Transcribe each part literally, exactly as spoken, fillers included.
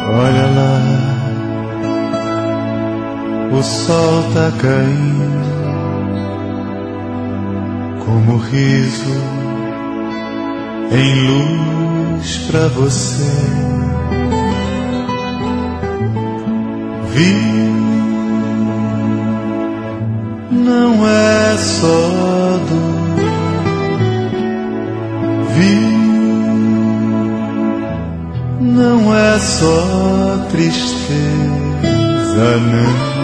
Olha lá, o sol tá caindo, como riso em luz pra você. Viu, não é só dor. Viu, não é só tristeza, não.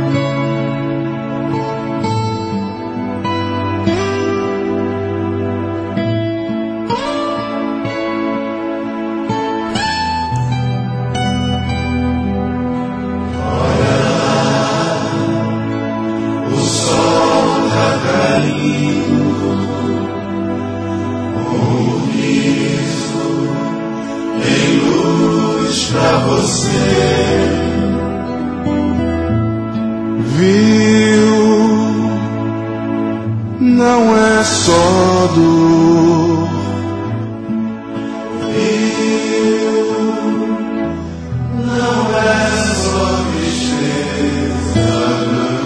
Pra você, viu, não é só dor, viu, não é só tristeza, não.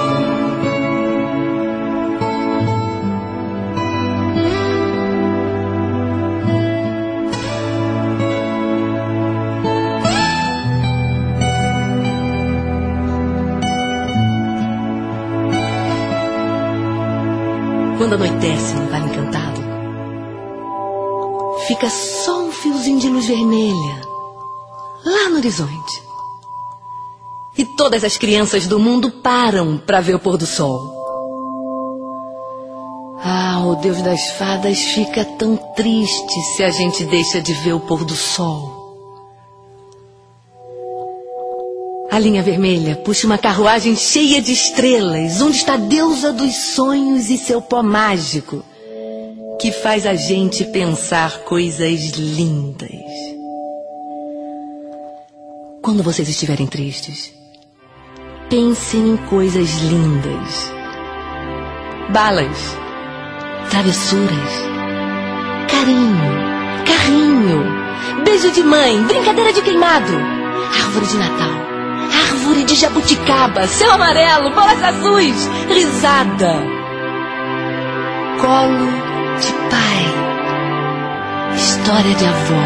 Quando anoitece no Vale Encantado, fica só um fiozinho de luz vermelha lá no horizonte. E todas as crianças do mundo param para ver o pôr do sol. Ah, o Deus das fadas fica tão triste se a gente deixa de ver o pôr do sol. A linha vermelha puxa uma carruagem cheia de estrelas, onde está a deusa dos sonhos e seu pó mágico, que faz a gente pensar coisas lindas. Quando vocês estiverem tristes, pensem em coisas lindas. Balas, travessuras, carinho, carrinho, beijo de mãe, brincadeira de queimado, árvore de Natal, árvore de jabuticaba, céu amarelo, bolas azuis, risada, colo de pai, história de avó.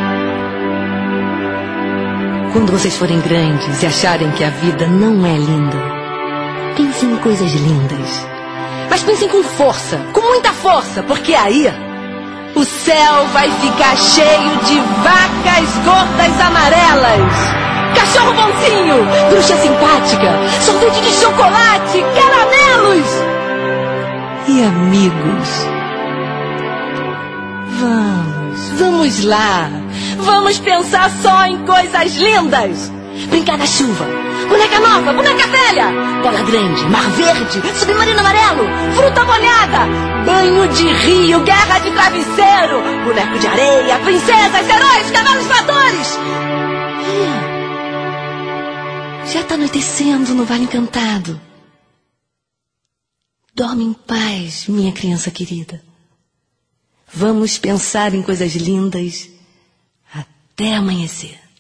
Quando vocês forem grandes e acharem que a vida não é linda, pensem em coisas lindas. Mas pensem com força, com muita força, porque aí o céu vai ficar cheio de vacas gordas amarelas, cachorro bonzinho, bruxa simpática, sorvete de chocolate, caramelos e amigos. Vamos, vamos lá. Vamos pensar só em coisas lindas. Brincar na chuva, boneca nova, boneca velha, bola grande, mar verde, submarino amarelo, fruta molhada, banho de rio, guerra de travesseiro, boneco de areia, princesas, heróis, cavalos voadores. Já está anoitecendo no Vale Encantado. Dorme em paz, minha criança querida. Vamos pensar em coisas lindas até amanhecer.